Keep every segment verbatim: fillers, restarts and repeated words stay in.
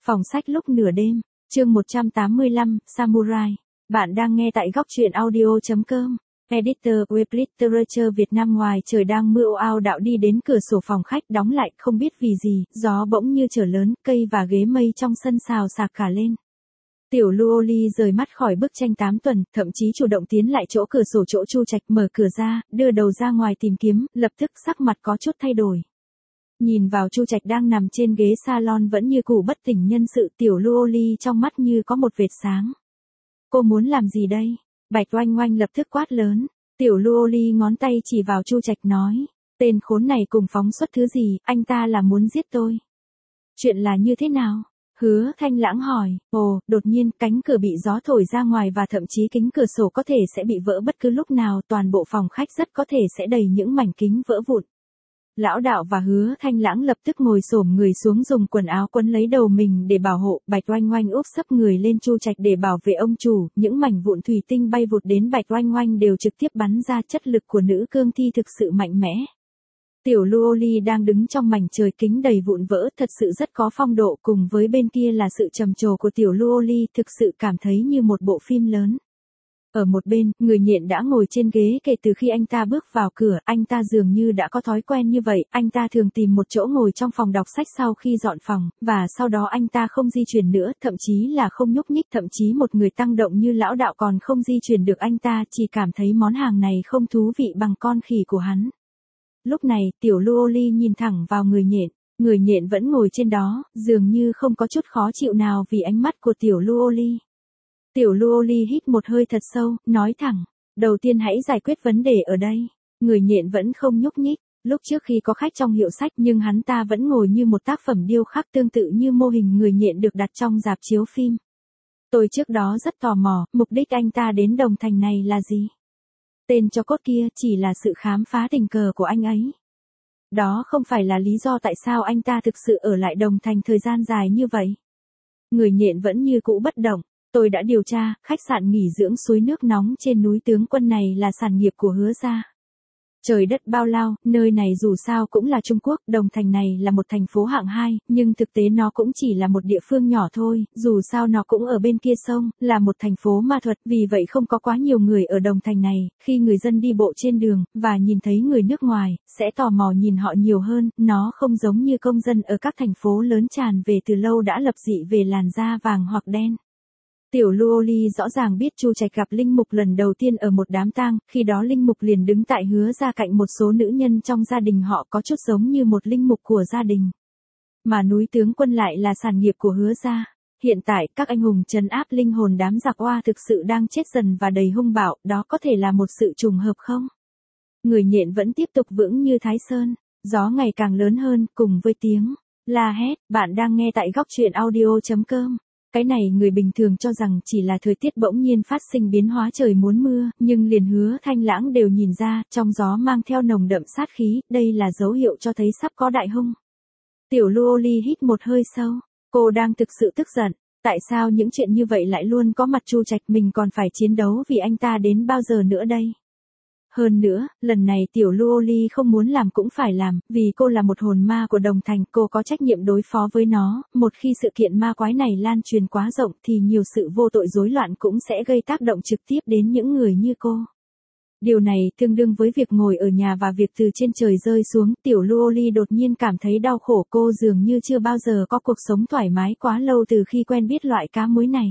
Phòng sách lúc nửa đêm, chương một trăm tám mươi lăm, Samurai. Bạn đang nghe tại góc truyện audio.com. Editor Web Literature Việt Nam. Ngoài trời đang mưa ồ ào đạo đi đến cửa sổ phòng khách đóng lại, không biết vì gì, gió bỗng như trở lớn, cây và ghế mây trong sân xào xạc cả lên. Tiểu Luoli rời mắt khỏi bức tranh tám tuần, thậm chí chủ động tiến lại chỗ cửa sổ chỗ Chu Trạch, mở cửa ra, đưa đầu ra ngoài tìm kiếm, lập tức sắc mặt có chút thay đổi. Nhìn vào Chu Trạch đang nằm trên ghế salon vẫn như cũ bất tỉnh nhân sự, Tiểu Luoli trong mắt như có một vệt sáng. Cô muốn làm gì đây? Bạch Oanh Oanh lập tức quát lớn. Tiểu Luoli ngón tay chỉ vào Chu Trạch nói, tên khốn này cùng phóng xuất thứ gì, anh ta là muốn giết tôi. Chuyện là như thế nào? Hứa Thanh Lãng hỏi. Ồ, đột nhiên cánh cửa bị gió thổi ra ngoài và thậm chí kính cửa sổ có thể sẽ bị vỡ bất cứ lúc nào, toàn bộ phòng khách rất có thể sẽ đầy những mảnh kính vỡ vụn. Lão đạo và Hứa Thanh Lãng lập tức ngồi xổm người xuống dùng quần áo quấn lấy đầu mình để bảo hộ. Bạch Oanh Oanh úp sấp người lên Chu Trạch để bảo vệ ông chủ, những mảnh vụn thủy tinh bay vụt đến Bạch Oanh Oanh đều trực tiếp bắn ra, chất lực của nữ cương thi thực sự mạnh mẽ. Tiểu Luoli đang đứng trong mảnh trời kính đầy vụn vỡ, thật sự rất có phong độ, cùng với bên kia là sự trầm trồ của Tiểu Luoli, thực sự cảm thấy như một bộ phim lớn. Ở một bên, người nhện đã ngồi trên ghế kể từ khi anh ta bước vào cửa, anh ta dường như đã có thói quen như vậy, anh ta thường tìm một chỗ ngồi trong phòng đọc sách sau khi dọn phòng, và sau đó anh ta không di chuyển nữa, thậm chí là không nhúc nhích, thậm chí một người tăng động như lão đạo còn không di chuyển được, anh ta chỉ cảm thấy món hàng này không thú vị bằng con khỉ của hắn. Lúc này, Tiểu Luoli nhìn thẳng vào người nhện, người nhện vẫn ngồi trên đó, dường như không có chút khó chịu nào vì ánh mắt của Tiểu Luoli. Tiểu Luoli hít một hơi thật sâu, nói thẳng, đầu tiên hãy giải quyết vấn đề ở đây. Người nhện vẫn không nhúc nhích, lúc trước khi có khách trong hiệu sách nhưng hắn ta vẫn ngồi như một tác phẩm điêu khắc, tương tự như mô hình người nhện được đặt trong rạp chiếu phim. Tôi trước đó rất tò mò, mục đích anh ta đến Đồng Thành này là gì? Tên cho cốt kia chỉ là sự khám phá tình cờ của anh ấy. Đó không phải là lý do tại sao anh ta thực sự ở lại Đồng Thành thời gian dài như vậy. Người nhện vẫn như cũ bất động. Tôi đã điều tra, khách sạn nghỉ dưỡng suối nước nóng trên núi Tướng Quân này là sản nghiệp của Hứa gia. Trời đất bao lao, nơi này dù sao cũng là Trung Quốc, Đồng Thành này là một thành phố hạng hai, nhưng thực tế nó cũng chỉ là một địa phương nhỏ thôi, dù sao nó cũng ở bên kia sông, là một thành phố ma thuật, vì vậy không có quá nhiều người ở Đồng Thành này, khi người dân đi bộ trên đường, và nhìn thấy người nước ngoài, sẽ tò mò nhìn họ nhiều hơn, nó không giống như công dân ở các thành phố lớn tràn về từ lâu đã lập dị về làn da vàng hoặc đen. Tiểu Luoli rõ ràng biết Chu Trạch gặp Linh Mục lần đầu tiên ở một đám tang, khi đó Linh Mục liền đứng tại Hứa gia cạnh một số nữ nhân trong gia đình họ, có chút giống như một linh mục của gia đình. Mà núi Tướng Quân lại là sản nghiệp của Hứa gia. Hiện tại, các anh hùng trấn áp linh hồn đám giặc oa thực sự đang chết dần và đầy hung bạo, đó có thể là một sự trùng hợp không? Người nhện vẫn tiếp tục vững như Thái Sơn, gió ngày càng lớn hơn, cùng với tiếng la hét. Bạn đang nghe tại góc truyện audio.com. Cái này người bình thường cho rằng chỉ là thời tiết bỗng nhiên phát sinh biến hóa, trời muốn mưa, nhưng liền Hứa Thanh Lãng đều nhìn ra, trong gió mang theo nồng đậm sát khí, đây là dấu hiệu cho thấy sắp có đại hung. Tiểu Luoli hít một hơi sâu, cô đang thực sự tức giận, tại sao những chuyện như vậy lại luôn có mặt Chu Trạch, mình còn phải chiến đấu vì anh ta đến bao giờ nữa đây? Hơn nữa, lần này Tiểu Luoli không muốn làm cũng phải làm, vì cô là một hồn ma của Đồng Thành, cô có trách nhiệm đối phó với nó, một khi sự kiện ma quái này lan truyền quá rộng thì nhiều sự vô tội rối loạn cũng sẽ gây tác động trực tiếp đến những người như cô. Điều này tương đương với việc ngồi ở nhà và việc từ trên trời rơi xuống. Tiểu Luoli đột nhiên cảm thấy đau khổ, cô dường như chưa bao giờ có cuộc sống thoải mái quá lâu từ khi quen biết loại cá muối này.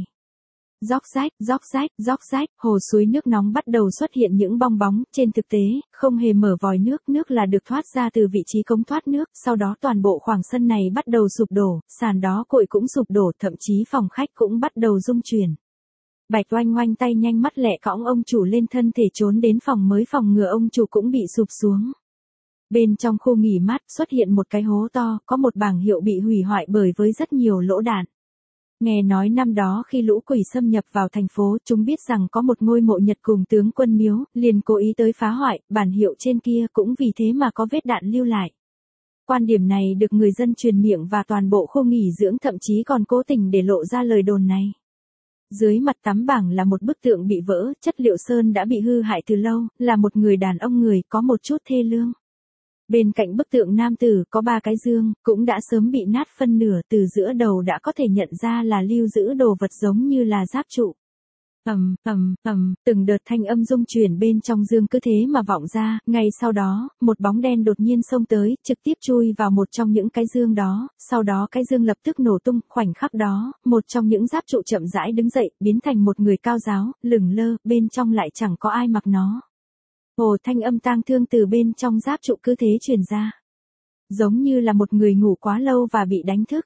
Róc rách, róc rách, róc rách, hồ suối nước nóng bắt đầu xuất hiện những bong bóng, trên thực tế, không hề mở vòi nước, nước là được thoát ra từ vị trí cống thoát nước, sau đó toàn bộ khoảng sân này bắt đầu sụp đổ, sàn đó cội cũng sụp đổ, thậm chí phòng khách cũng bắt đầu rung chuyển. Bạch Oanh Oanh tay nhanh mắt lẹ cõng ông chủ lên thân thể trốn đến phòng mới phòng ngừa ông chủ cũng bị sụp xuống. Bên trong khu nghỉ mát xuất hiện một cái hố to, có một bảng hiệu bị hủy hoại bởi với rất nhiều lỗ đạn. Nghe nói năm đó khi lũ quỷ xâm nhập vào thành phố, chúng biết rằng có một ngôi mộ Nhật cùng Tướng Quân miếu, liền cố ý tới phá hoại, bản hiệu trên kia cũng vì thế mà có vết đạn lưu lại. Quan điểm này được người dân truyền miệng và toàn bộ khu nghỉ dưỡng thậm chí còn cố tình để lộ ra lời đồn này. Dưới mặt tắm bảng là một bức tượng bị vỡ, chất liệu sơn đã bị hư hại từ lâu, là một người đàn ông người có một chút thê lương. Bên cạnh bức tượng nam tử có ba cái dương, cũng đã sớm bị nát phân nửa, từ giữa đầu đã có thể nhận ra là lưu giữ đồ vật giống như là giáp trụ. Ầm, ầm, ầm, từng đợt thanh âm rung chuyển bên trong dương cứ thế mà vọng ra, ngay sau đó, một bóng đen đột nhiên xông tới, trực tiếp chui vào một trong những cái dương đó, sau đó cái dương lập tức nổ tung, khoảnh khắc đó, một trong những giáp trụ chậm rãi đứng dậy, biến thành một người cao giáo, lửng lơ, bên trong lại chẳng có ai mặc nó. Ồ, thanh âm tang thương từ bên trong giáp trụ cứ thế truyền ra. Giống như là một người ngủ quá lâu và bị đánh thức.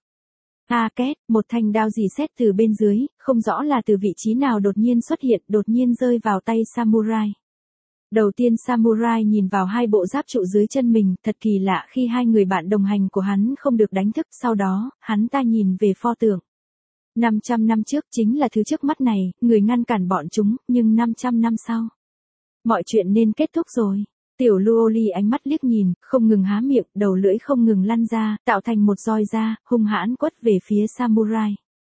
A két, một thanh đao rỉ sét từ bên dưới, không rõ là từ vị trí nào đột nhiên xuất hiện, đột nhiên rơi vào tay samurai. Đầu tiên samurai nhìn vào hai bộ giáp trụ dưới chân mình, thật kỳ lạ khi hai người bạn đồng hành của hắn không được đánh thức, sau đó, hắn ta nhìn về pho tượng. năm trăm năm trước chính là thứ trước mắt này, người ngăn cản bọn chúng, nhưng năm trăm năm sau. Mọi chuyện nên kết thúc rồi. Tiểu Luoli ánh mắt liếc nhìn, không ngừng há miệng, đầu lưỡi không ngừng lăn ra, tạo thành một roi da, hung hãn quất về phía samurai.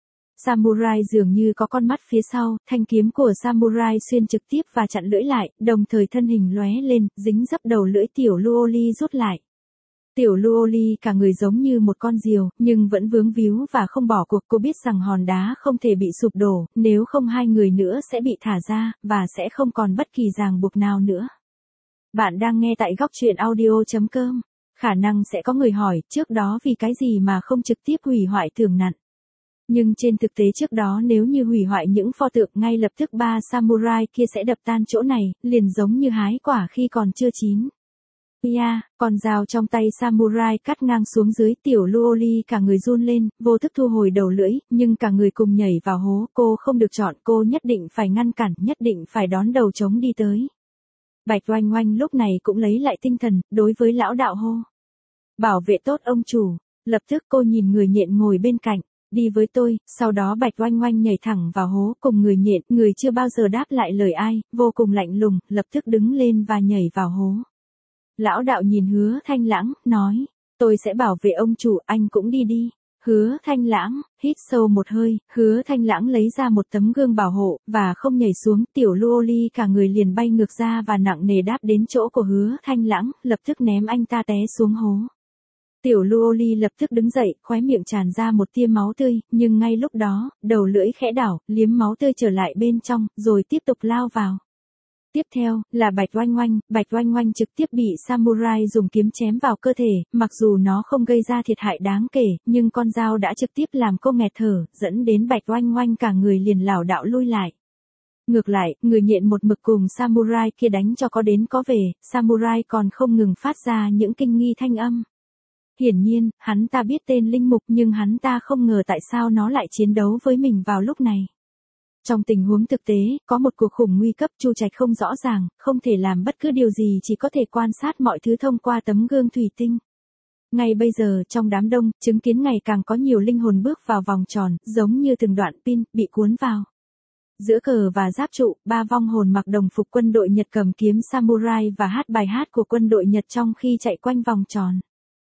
Samurai dường như có con mắt phía sau, thanh kiếm của samurai xuyên trực tiếp và chặn lưỡi lại, đồng thời thân hình lóe lên, dính dấp đầu lưỡi tiểu Luoli rút lại. Tiểu Luoli cả người giống như một con diều, nhưng vẫn vướng víu và không bỏ cuộc. Cô biết rằng hòn đá không thể bị sụp đổ, nếu không hai người nữa sẽ bị thả ra, và sẽ không còn bất kỳ ràng buộc nào nữa. Bạn đang nghe tại góc truyện audio chấm com. Khả năng sẽ có người hỏi, trước đó vì cái gì mà không trực tiếp hủy hoại tường nặn. Nhưng trên thực tế trước đó nếu như hủy hoại những pho tượng ngay lập tức ba samurai kia sẽ đập tan chỗ này, liền giống như hái quả khi còn chưa chín. Yeah, con dao trong tay samurai cắt ngang xuống dưới, tiểu Luoli cả người run lên, vô thức thu hồi đầu lưỡi, nhưng cả người cùng nhảy vào hố, cô không được chọn, cô nhất định phải ngăn cản, nhất định phải đón đầu trống đi tới. Bạch Oanh Oanh lúc này cũng lấy lại tinh thần, đối với lão đạo hô. Bảo vệ tốt ông chủ, lập tức cô nhìn người nhện ngồi bên cạnh, đi với tôi, sau đó Bạch Oanh Oanh nhảy thẳng vào hố cùng người nhện, người chưa bao giờ đáp lại lời ai, vô cùng lạnh lùng, lập tức đứng lên và nhảy vào hố. Lão đạo nhìn Hứa Thanh Lãng, nói, tôi sẽ bảo vệ ông chủ, anh cũng đi đi. Hứa Thanh Lãng, hít sâu một hơi, Hứa Thanh Lãng lấy ra một tấm gương bảo hộ, và không nhảy xuống, tiểu Luoli cả người liền bay ngược ra và nặng nề đáp đến chỗ của Hứa Thanh Lãng, lập tức ném anh ta té xuống hố. Tiểu Luoli lập tức đứng dậy, khóe miệng tràn ra một tia máu tươi, nhưng ngay lúc đó, đầu lưỡi khẽ đảo, liếm máu tươi trở lại bên trong, rồi tiếp tục lao vào. Tiếp theo, là Bạch Oanh Oanh, Bạch Oanh Oanh trực tiếp bị samurai dùng kiếm chém vào cơ thể, mặc dù nó không gây ra thiệt hại đáng kể, nhưng con dao đã trực tiếp làm cô nghẹt thở, dẫn đến Bạch Oanh Oanh cả người liền lảo đảo lui lại. Ngược lại, người nhện một mực cùng samurai kia đánh cho có đến có về, samurai còn không ngừng phát ra những kinh nghi thanh âm. Hiển nhiên, hắn ta biết tên linh mục nhưng hắn ta không ngờ tại sao nó lại chiến đấu với mình vào lúc này. Trong tình huống thực tế, có một cuộc khủng nguy cấp, Chu Trạch không rõ ràng, không thể làm bất cứ điều gì, chỉ có thể quan sát mọi thứ thông qua tấm gương thủy tinh. Ngay bây giờ, trong đám đông, chứng kiến ngày càng có nhiều linh hồn bước vào vòng tròn, giống như từng đoạn pin, bị cuốn vào. Giữa cờ và giáp trụ, ba vong hồn mặc đồng phục quân đội Nhật cầm kiếm samurai và hát bài hát của quân đội Nhật trong khi chạy quanh vòng tròn.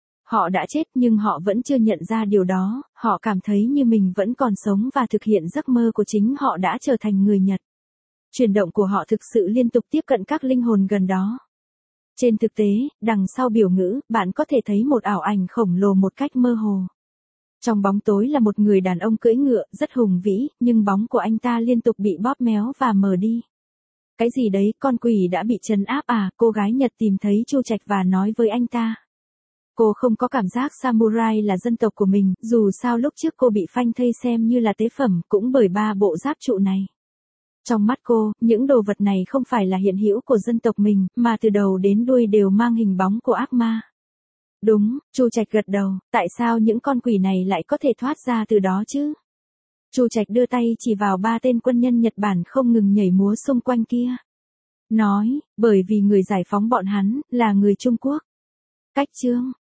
Họ đã chết nhưng họ vẫn chưa nhận ra điều đó, họ cảm thấy như mình vẫn còn sống và thực hiện giấc mơ của chính họ đã trở thành người Nhật. Chuyển động của họ thực sự liên tục tiếp cận các linh hồn gần đó. Trên thực tế, đằng sau biểu ngữ, bạn có thể thấy một ảo ảnh khổng lồ một cách mơ hồ. Trong bóng tối là một người đàn ông cưỡi ngựa, rất hùng vĩ, nhưng bóng của anh ta liên tục bị bóp méo và mờ đi. Cái gì đấy, con quỷ đã bị trấn áp à, cô gái Nhật tìm thấy Chu Trạch và nói với anh ta. Cô không có cảm giác samurai là dân tộc của mình, dù sao lúc trước cô bị phanh thây xem như là tế phẩm, cũng bởi ba bộ giáp trụ này. Trong mắt cô, những đồ vật này không phải là hiện hữu của dân tộc mình, mà từ đầu đến đuôi đều mang hình bóng của ác ma. Đúng, Chu Trạch gật đầu, tại sao những con quỷ này lại có thể thoát ra từ đó chứ? Chu Trạch đưa tay chỉ vào ba tên quân nhân Nhật Bản không ngừng nhảy múa xung quanh kia. Nói, bởi vì người giải phóng bọn hắn, là người Trung Quốc. Cách chương